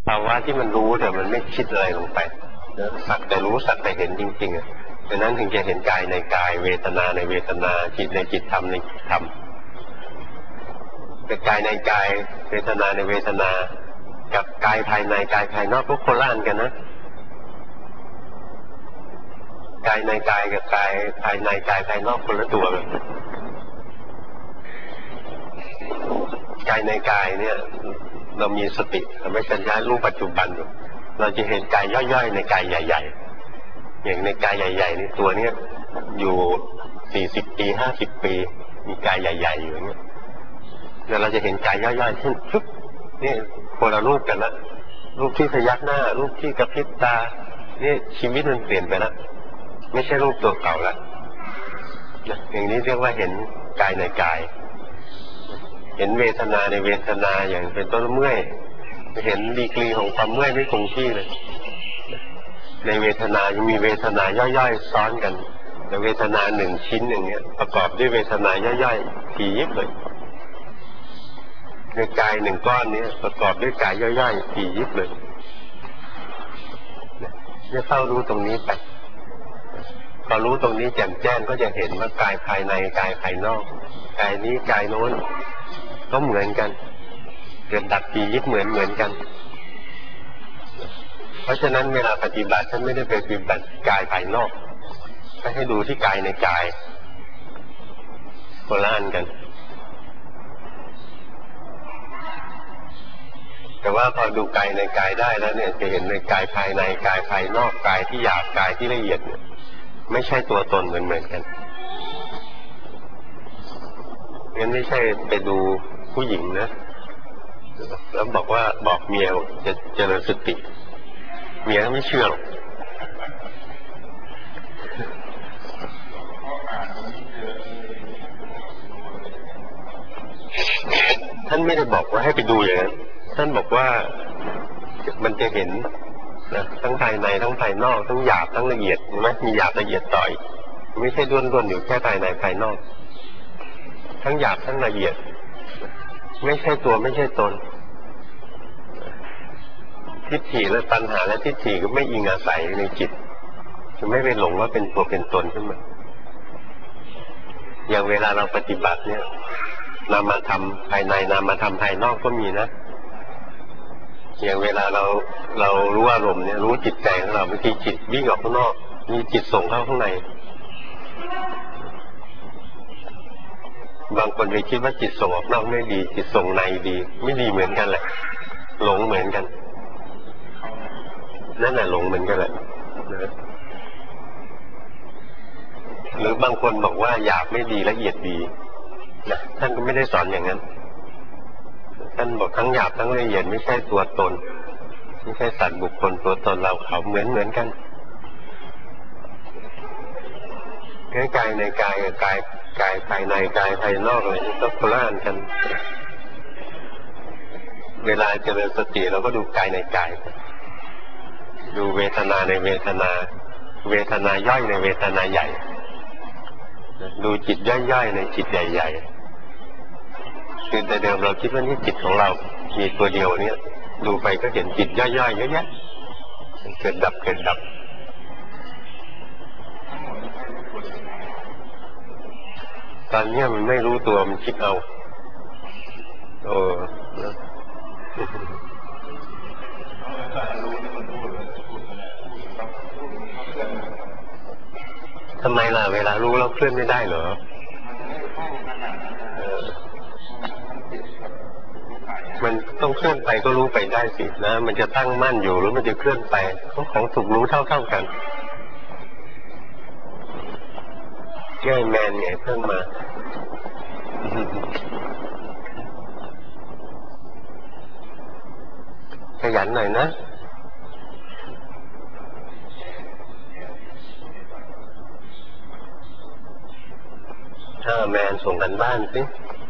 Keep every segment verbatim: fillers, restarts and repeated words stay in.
ภาวะที่มันรู้แต่มันไม่คิดอะไรลงไปสักแต่รู้สักแต่เห็นจริงๆอ่ะดังนั้นถึงจะเห็นกายในกายเวทนาในเวทนาจิตในจิตธรรมในจิตธรรมแต่กายในกายเวทนาในเวทนากับกายภายในกายภายนอกก็คนละอันกันนะกายในกายกับกายภายในกายภายนอกคนละตัวกันกายในกายเนี่ยเรามีสติทำให้สัญญารู้ปัจจุบันเราจะเห็นกายย่อยๆในกายใหญ่ๆอย่างในกายใหญ่ๆนี่ตัวเนี้ยอยู่สี่สิบปีห้าสิบปีมีกายใหญ่ๆอยู่อย่างเงี้ยแล้วเราจะเห็นกายย่อยๆที่ปุ๊บนี่คนละรูปกันละรูปที่พยักหน้ารูปที่กระพริบตานี่ชีวิตมันเปลี่ยนไปแล้วไม่ใช่รูปตัวเก่าแล้วอย่างนี้เรียกว่าเห็นกายในกายเห็นเวทนาในเวทนาอย่างเป็นต้นเมื่อยเห็นดีกรีของความเมื่อยไม่คงที่เลยในเวทนายังมีเวทนาย่อยๆซ้อนกันแต่เวทนาหนึ่งชิ้นอย่างเงี้ยประกอบด้วยเวทนาย่อยๆถี่ยิบเลยในกายหนึ่งก้อนนี้ประกอบด้วยกายย่อยๆถี่ยิบเลยเนี่ยเข้ารู้ตรงนี้ไปพอรู้ตรงนี้แจ่มแจ้งก็จะเห็นว่ากายภายในกายภายนอกกายนี้กายโน้นก็เหมือนกันเกิดดับถี่ยิบเหมือนเหมือนกันเพราะฉะนั้นเวลาปฏิบัติท่านไม่ได้ไปปฏิบัติกายภายนอกท่านให้ดูที่กายในกายคนละอันกันแต่ว่าพอดูกายในกายได้แล้วเนี่ยจะเห็นในกายภายในกายภายนอกกายที่หยาบกายที่ละเอียดเนี่ยไม่ใช่ตัวตนเหมือนเหมือนกันงั้นไม่ใช่ไปดูผู้หญิงนะแล้วบอกว่าบอกเมียจะเจริญสติเมียไม่เชื่อหรอกท่านไม่ได้บอกว่าให้ไปดูอย่างนั้นท่านบอกว่ามันจะเห็นนะทั้งภายในทั้งภายนอกทั้งหยาบทั้งละเอียดเห็นไหมมีหยาบละเอียดต่อยไม่ใช่ด้วนๆอยู่แค่ภายในภายนอกทั้งหยาบทั้งละเอียดไม่ใช่ตัวไม่ใช่ตนทิฏฐิและตัณหาและทิฏฐิก็ไม่อิงอาศัยในจิตจะไม่ไปหลงว่าเป็นตัวเป็นตนขึ้นมาอย่างเวลาเราปฏิบัติเนี่ยนามธรรมภายในนามธรรมภายนอกก็มีนะอย่างเวลาเราเรารู้อารมณ์เนี่ยรู้จิตใจของเราบางทีจิตวิ่งออกข้างนอกมีจิตส่งเข้าข้างในบางคนไปคิดว่าจิตส่งออกนอกไม่ดีจิตส่งในดีไม่ดีเหมือนกันแหละหลงเหมือนกันนั่นแหละหลงเหมือนกันแหละหรือบางคนบอกว่าหยาบไม่ดีละเอียดดีนะท่านก็ไม่ได้สอนอย่างนั้นท่านบอกทั้งหยาบทั้งละเอียดไม่ใช่ตัวตนไม่ใช่สัตว์บุคคลตัวตนเราเขาเหมือนเหมือนกันกายในกายกับกายกายภายในกายภายนอกอะไรนี่ก็คนละอันกันเวลาเจริญสติเราก็ดูกายในกายดูเวทนาในเวทนาเวทนาย่อยในเวทนาใหญ่ดูจิตย่อยๆในจิตใหญ่ๆคือแต่เดิมเราคิดว่านี่จิตของเรามีตัวเดียวเนี่ยดูไปก็เห็นจิตย่อยๆเยอะแยะเกิดดับเกิดดับตอนนี้มันไม่รู้ตัวมันคิดเอาโอ้ทำไมล่ะเวลารู้แล้วเคลื่อนไม่ได้เหรอมันต้องเคลื่อนไปก็รู้ไปได้สินะมันจะตั้งมั่นอยู่หรือมันจะเคลื่อนไปของถูกรู้เท่าๆกันแก้แมนไงเพิ่งมาขยันหน่อยนะถ้าแมนส่งกันบ้านสิ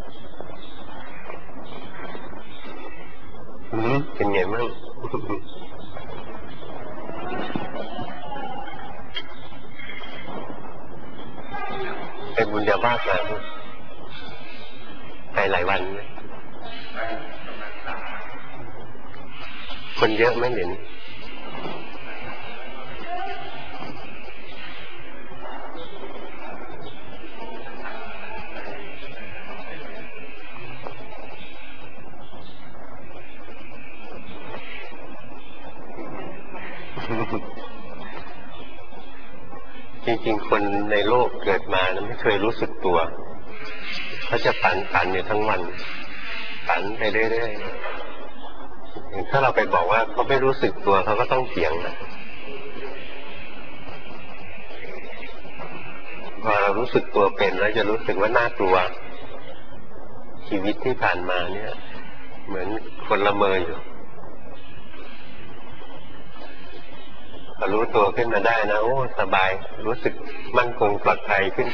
เป็นไงมั่งเป็นบุญญาบาตมาไปหลายวันไหมคนเยอะไหมเดี๋ยวนี้จริงๆคนในโลกเกิดมานะไม่เคยรู้สึกตัวเขาจะฝันฝันอยู่ทั้งวันฝันไปเรื่อยๆถ้าเราไปบอกว่าเขาไม่รู้สึกตัวเขาก็ต้องเถียงนะพอเรารู้สึกตัวเป็นแล้วจะรู้สึกว่าน่ากลัวชีวิตที่ผ่านมาเนี่ยเหมือนคนละเมออยู่พอรู้ตัวขึ้นมาได้นะโอ้สบายรู้สึกมั่นคงปลอดภัยขึ้น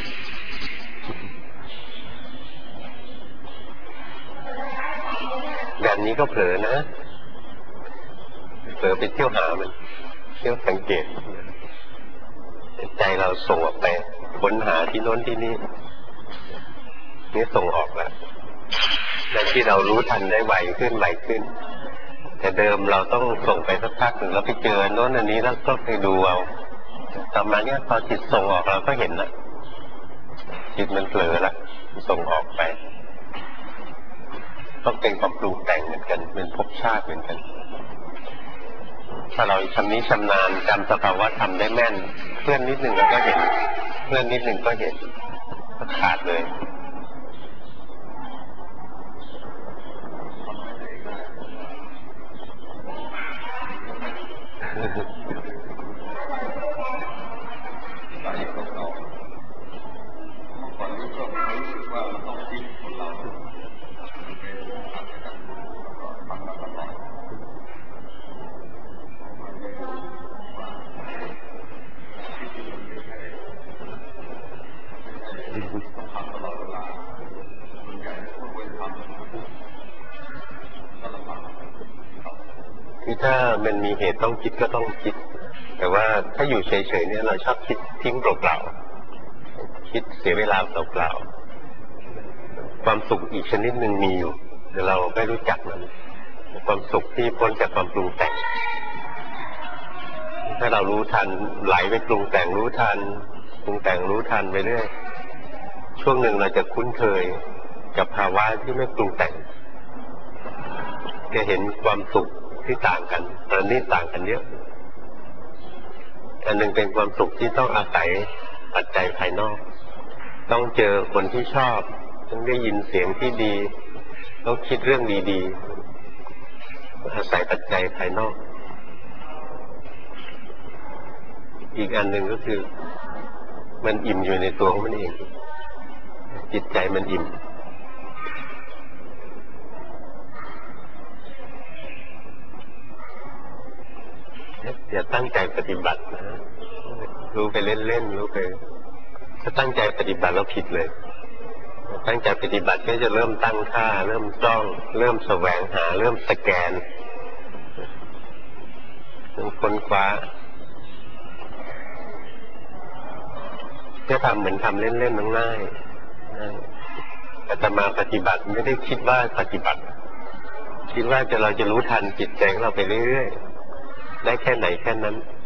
แบบนี้ก็เผลอนะเผลอไปเที่ยวหามันเที่ยวสังเกตใจเราส่งออกไปค้นหาที่โน้นที่นี่นี่ส่งออกแล้วและที่เรารู้ทันได้ไวขึ้นไวขึ้นแต่เดิมเราต้องส่งไปสักพักหนึ่งแล้วไปเจอโน้นอันนี้แล้วก็ไปดูเอาต่อมาเนี่ยพอจิตส่งออกเราก็เห็นละจิตมันเผลอละส่งออกไปต้องเป็นความปรุงแต่งเหมือนกันเป็นภพชาติเหมือนกันถ้าเราชำนิชำนาญจำสภาวะธรรมได้แม่นเพื่อนนิดหนึ่งเราก็เห็นเพื่อนนิดหนึ่งก็เห็นก็ขาดเลยคือถ้ามันมีเหตุต้องคิดก็ต้องคิดแต่ว่าถ้าอยู่เฉยๆเนี่ยเราชอบคิดทิ้งเปล่าๆคิดเสียเวลาเปล่าๆความสุขอีกชนิดหนึ่งมีอยู่แต่เราไม่รู้จักมันความสุขที่พ้นจากความปรุงแต่งถ้าเรารู้ทันไหลไปปรุงแต่งรู้ทันปรุงแต่งรู้ทันไปเรื่อยช่วงหนึ่งเราจะคุ้นเคยกับภาวะที่ไม่ปรุงแต่งจะเห็นความสุขที่ต่างกันตอนนี้ต่างกันเยอะอันหนึ่งเป็นความสุขที่ต้องอาศัยปัจจัยภายนอกต้องเจอคนที่ชอบต้องได้ยินเสียงที่ดีต้องคิดเรื่องดีๆอาศัยปัจจัยภายนอกอีกอันหนึ่งก็คือมันอิ่มอยู่ในตัวของมันเองจิตใจมันอิ่มอย่าตั้งใจปฏิบัตินะรู้ไปเล่นๆรู้ไปถ้าตั้งใจปฏิบัติแล้วผิดเลยตั้งใจปฏิบัติก็จะเริ่มตั้งค่าเริ่มจ้องเริ่มแสวงหาเริ่มสแกนเริ่มค้นคว้าจะทำเหมือนทำเล่นๆมันง่ายอาตมาปฏิบัติไม่ได้คิดว่าปฏิบัติคิดว่าจะเราจะรู้ทันจิตใจของเราไปเรื่อยๆได้แค่ไหนแค่นั้น